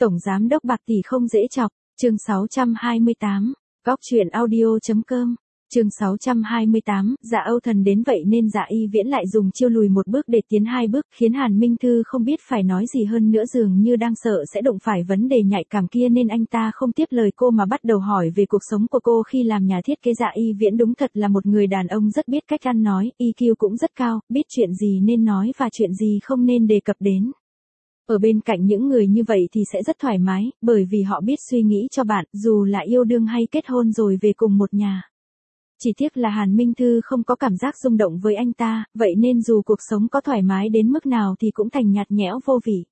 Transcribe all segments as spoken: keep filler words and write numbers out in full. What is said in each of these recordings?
Tổng giám đốc bạc tỷ không dễ chọc, chương sáu trăm hai mươi tám, góc truyện audio.com, chương sáu trăm hai mươi tám, Dạ Âu Thần đến vậy nên Dạ Y Viễn lại dùng chiêu lùi một bước để tiến hai bước, khiến Hàn Minh Thư không biết phải nói gì hơn nữa, dường như đang sợ sẽ đụng phải vấn đề nhạy cảm kia nên anh ta không tiếp lời cô mà bắt đầu hỏi về cuộc sống của cô khi làm nhà thiết kế. Dạ Y Viễn đúng thật là một người đàn ông rất biết cách ăn nói, i kiu cũng rất cao, biết chuyện gì nên nói và chuyện gì không nên đề cập đến. Ở bên cạnh những người như vậy thì sẽ rất thoải mái, bởi vì họ biết suy nghĩ cho bạn, dù là yêu đương hay kết hôn rồi về cùng một nhà. Chỉ tiếc là Hàn Minh Thư không có cảm giác rung động với anh ta, vậy nên dù cuộc sống có thoải mái đến mức nào thì cũng thành nhạt nhẽo vô vị.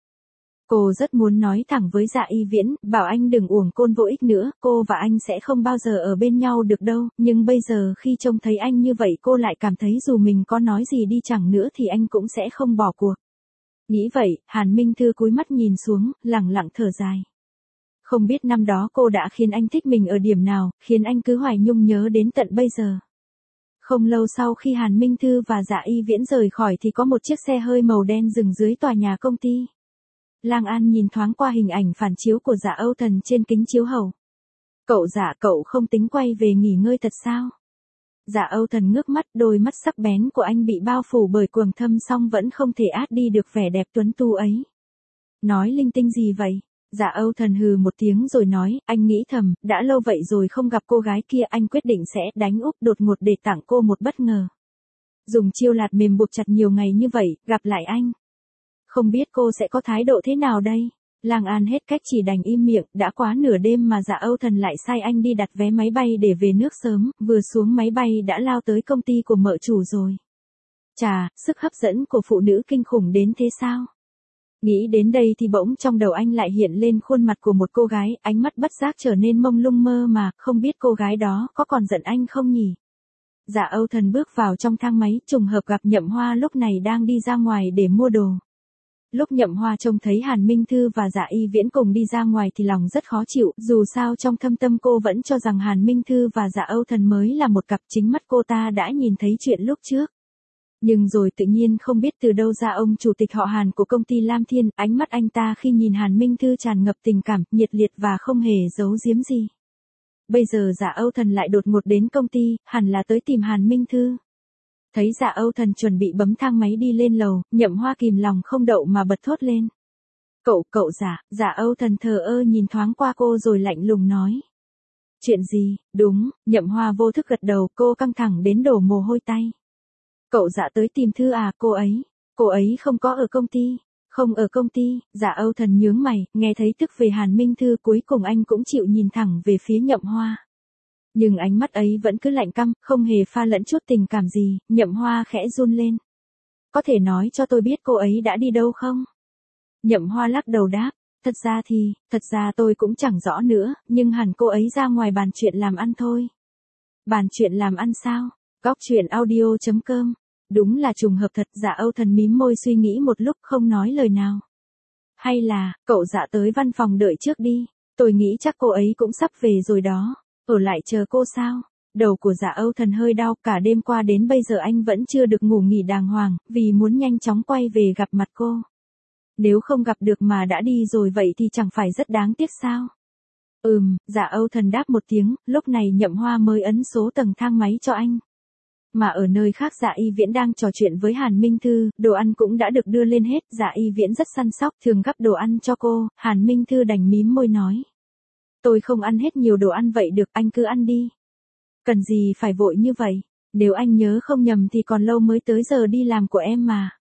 Cô rất muốn nói thẳng với Dạ Y Viễn, bảo anh đừng uổng côn vô ích nữa, cô và anh sẽ không bao giờ ở bên nhau được đâu, nhưng bây giờ khi trông thấy anh như vậy cô lại cảm thấy dù mình có nói gì đi chẳng nữa thì anh cũng sẽ không bỏ cuộc. Nghĩ vậy, Hàn Minh Thư cúi mắt nhìn xuống, lẳng lặng thở dài. Không biết năm đó cô đã khiến anh thích mình ở điểm nào, khiến anh cứ hoài nhung nhớ đến tận bây giờ. Không lâu sau khi Hàn Minh Thư và Dạ Y Viễn rời khỏi thì có một chiếc xe hơi màu đen dừng dưới tòa nhà công ty. Lang An nhìn thoáng qua hình ảnh phản chiếu của Dạ Âu Thần trên kính chiếu hậu. Cậu Dạ, cậu không tính quay về nghỉ ngơi thật sao? Dạ Âu Thần ngước mắt, đôi mắt sắc bén của anh bị bao phủ bởi quầng thâm song vẫn không thể át đi được vẻ đẹp tuấn tu ấy. Nói linh tinh gì vậy? Dạ Âu Thần hừ một tiếng rồi nói, anh nghĩ thầm, đã lâu vậy rồi không gặp cô gái kia, anh quyết định sẽ đánh úp đột ngột để tặng cô một bất ngờ. Dùng chiêu lạt mềm buộc chặt nhiều ngày như vậy, gặp lại anh. Không biết cô sẽ có thái độ thế nào đây? Lang An hết cách chỉ đành im miệng, đã quá nửa đêm mà Dạ Âu Thần lại sai anh đi đặt vé máy bay để về nước sớm, vừa xuống máy bay đã lao tới công ty của mợ chủ rồi. Chà, sức hấp dẫn của phụ nữ kinh khủng đến thế sao? Nghĩ đến đây thì bỗng trong đầu anh lại hiện lên khuôn mặt của một cô gái, ánh mắt bất giác trở nên mông lung mơ mà, không biết cô gái đó có còn giận anh không nhỉ? Dạ Âu Thần bước vào trong thang máy, trùng hợp gặp Nhậm Hoa lúc này đang đi ra ngoài để mua đồ. Lúc Nhậm Hoa trông thấy Hàn Minh Thư và Dạ Y Viễn cùng đi ra ngoài thì lòng rất khó chịu, dù sao trong thâm tâm cô vẫn cho rằng Hàn Minh Thư và Dạ Âu Thần mới là một cặp, chính mắt cô ta đã nhìn thấy chuyện lúc trước. Nhưng rồi tự nhiên không biết từ đâu ra ông chủ tịch họ Hàn của công ty Lam Thiên, ánh mắt anh ta khi nhìn Hàn Minh Thư tràn ngập tình cảm, nhiệt liệt và không hề giấu giếm gì. Bây giờ Dạ Âu Thần lại đột ngột đến công ty, hẳn là tới tìm Hàn Minh Thư. Thấy Dạ Âu Thần chuẩn bị bấm thang máy đi lên lầu, Nhậm Hoa kìm lòng không đậu mà bật thốt lên. Cậu, cậu Dạ, Dạ Âu Thần thờ ơ nhìn thoáng qua cô rồi lạnh lùng nói. Chuyện gì? Đúng, Nhậm Hoa vô thức gật đầu, cô căng thẳng đến đổ mồ hôi tay. Cậu Dạ tới tìm Thư à? Cô ấy, cô ấy không có ở công ty. Không ở công ty. Dạ Âu Thần nhướng mày, nghe thấy tức về Hàn Minh Thư, cuối cùng anh cũng chịu nhìn thẳng về phía Nhậm Hoa. Nhưng ánh mắt ấy vẫn cứ lạnh căm, không hề pha lẫn chút tình cảm gì. Nhậm Hoa khẽ run lên. Có thể nói cho tôi biết cô ấy đã đi đâu không? Nhậm Hoa lắc đầu đáp. Thật ra thì, thật ra tôi cũng chẳng rõ nữa, nhưng hẳn cô ấy ra ngoài bàn chuyện làm ăn thôi. Bàn chuyện làm ăn sao? Góc truyện audio.com. Đúng là trùng hợp thật. Dạ Âu Thần mím môi suy nghĩ một lúc không nói lời nào. Hay là, cậu Dạ tới văn phòng đợi trước đi. Tôi nghĩ chắc cô ấy cũng sắp về rồi đó. Ở lại chờ cô sao? Đầu của Dạ Âu Thần hơi đau, cả đêm qua đến bây giờ anh vẫn chưa được ngủ nghỉ đàng hoàng, vì muốn nhanh chóng quay về gặp mặt cô. Nếu không gặp được mà đã đi rồi vậy thì chẳng phải rất đáng tiếc sao? Ừm, Dạ Âu Thần đáp một tiếng, lúc này Nhậm Hoa mới ấn số tầng thang máy cho anh. Mà ở nơi khác Dạ Y Viễn đang trò chuyện với Hàn Minh Thư, đồ ăn cũng đã được đưa lên hết, Dạ Y Viễn rất săn sóc, thường gắp đồ ăn cho cô, Hàn Minh Thư đành mím môi nói. Tôi không ăn hết nhiều đồ ăn vậy được, anh cứ ăn đi. Cần gì phải vội như vậy, nếu anh nhớ không nhầm thì còn lâu mới tới giờ đi làm của em mà.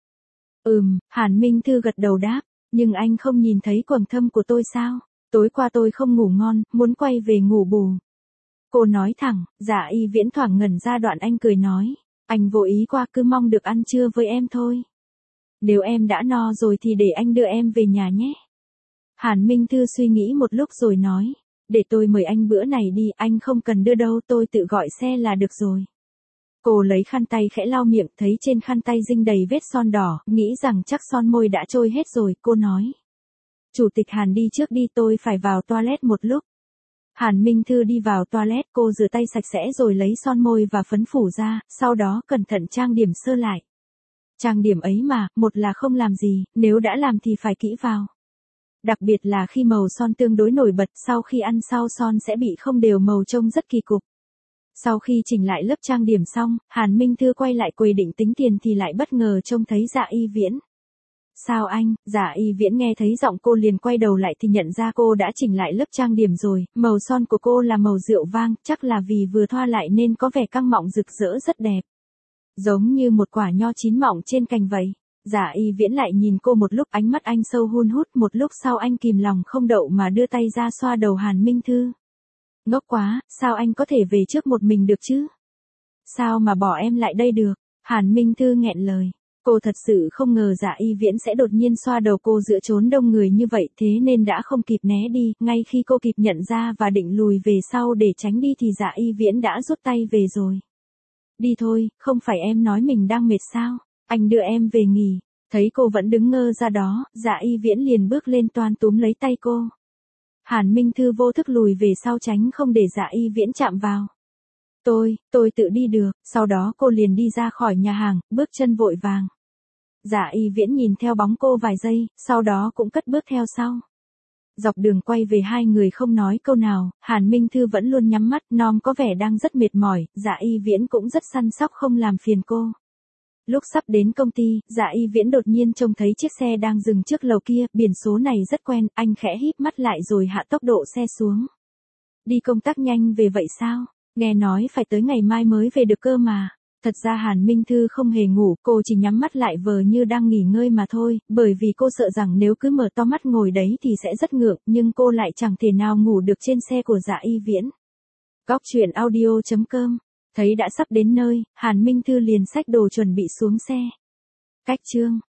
Ừm, Hàn Minh Thư gật đầu đáp, nhưng anh không nhìn thấy quầng thâm của tôi sao? Tối qua tôi không ngủ ngon, muốn quay về ngủ bù. Cô nói thẳng. Dạ Y Viễn thoảng ngẩn ra đoạn anh cười nói. Anh vô ý qua, cứ mong được ăn trưa với em thôi. Nếu em đã no rồi thì để anh đưa em về nhà nhé. Hàn Minh Thư suy nghĩ một lúc rồi nói. Để tôi mời anh bữa này đi, anh không cần đưa đâu, tôi tự gọi xe là được rồi. Cô lấy khăn tay khẽ lau miệng, thấy trên khăn tay dinh đầy vết son đỏ, nghĩ rằng chắc son môi đã trôi hết rồi, cô nói. Chủ tịch Hàn đi trước đi, tôi phải vào toilet một lúc. Hàn Minh Thư đi vào toilet, cô rửa tay sạch sẽ rồi lấy son môi và phấn phủ ra, sau đó cẩn thận trang điểm sơ lại. Trang điểm ấy mà, một là không làm gì, nếu đã làm thì phải kỹ vào. Đặc biệt là khi màu son tương đối nổi bật, sau khi ăn sau son sẽ bị không đều màu trông rất kỳ cục. Sau khi chỉnh lại lớp trang điểm xong, Hàn Minh Thư quay lại quầy định tính tiền thì lại bất ngờ trông thấy Dạ Y Viễn. Sao anh? Dạ Y Viễn nghe thấy giọng cô liền quay đầu lại thì nhận ra cô đã chỉnh lại lớp trang điểm rồi, màu son của cô là màu rượu vang, chắc là vì vừa thoa lại nên có vẻ căng mọng rực rỡ rất đẹp. Giống như một quả nho chín mọng trên cành vậy. Dạ Y Viễn lại nhìn cô một lúc, ánh mắt anh sâu hun hút, một lúc sau anh kìm lòng không đậu mà đưa tay ra xoa đầu Hàn Minh Thư. Ngốc quá, sao anh có thể về trước một mình được chứ? Sao mà bỏ em lại đây được? Hàn Minh Thư nghẹn lời. Cô thật sự không ngờ Dạ Y Viễn sẽ đột nhiên xoa đầu cô giữa chốn đông người như vậy, thế nên đã không kịp né đi, ngay khi cô kịp nhận ra và định lùi về sau để tránh đi thì Dạ Y Viễn đã rút tay về rồi. Đi thôi, không phải em nói mình đang mệt sao? Anh đưa em về nghỉ. Thấy cô vẫn đứng ngơ ra đó, Dạ Y Viễn liền bước lên toan túm lấy tay cô. Hàn Minh Thư vô thức lùi về sau tránh không để Dạ Y Viễn chạm vào. Tôi, tôi tự đi được, sau đó cô liền đi ra khỏi nhà hàng, bước chân vội vàng. Dạ Y Viễn nhìn theo bóng cô vài giây, sau đó cũng cất bước theo sau. Dọc đường quay về hai người không nói câu nào, Hàn Minh Thư vẫn luôn nhắm mắt, Nom có vẻ đang rất mệt mỏi, Dạ Y Viễn cũng rất săn sóc không làm phiền cô. Lúc sắp đến công ty, Dạ Y Viễn đột nhiên trông thấy chiếc xe đang dừng trước lầu kia, biển số này rất quen, anh khẽ híp mắt lại rồi hạ tốc độ xe xuống. Đi công tác nhanh về vậy sao? Nghe nói phải tới ngày mai mới về được cơ mà. Thật ra Hàn Minh Thư không hề ngủ, cô chỉ nhắm mắt lại vờ như đang nghỉ ngơi mà thôi, bởi vì cô sợ rằng nếu cứ mở to mắt ngồi đấy thì sẽ rất ngượng, nhưng cô lại chẳng thể nào ngủ được trên xe của Dạ Y Viễn. Góc truyện audio chấm com. Thấy đã sắp đến nơi, Hàn Minh Thư liền xách đồ chuẩn bị xuống xe. Cách chương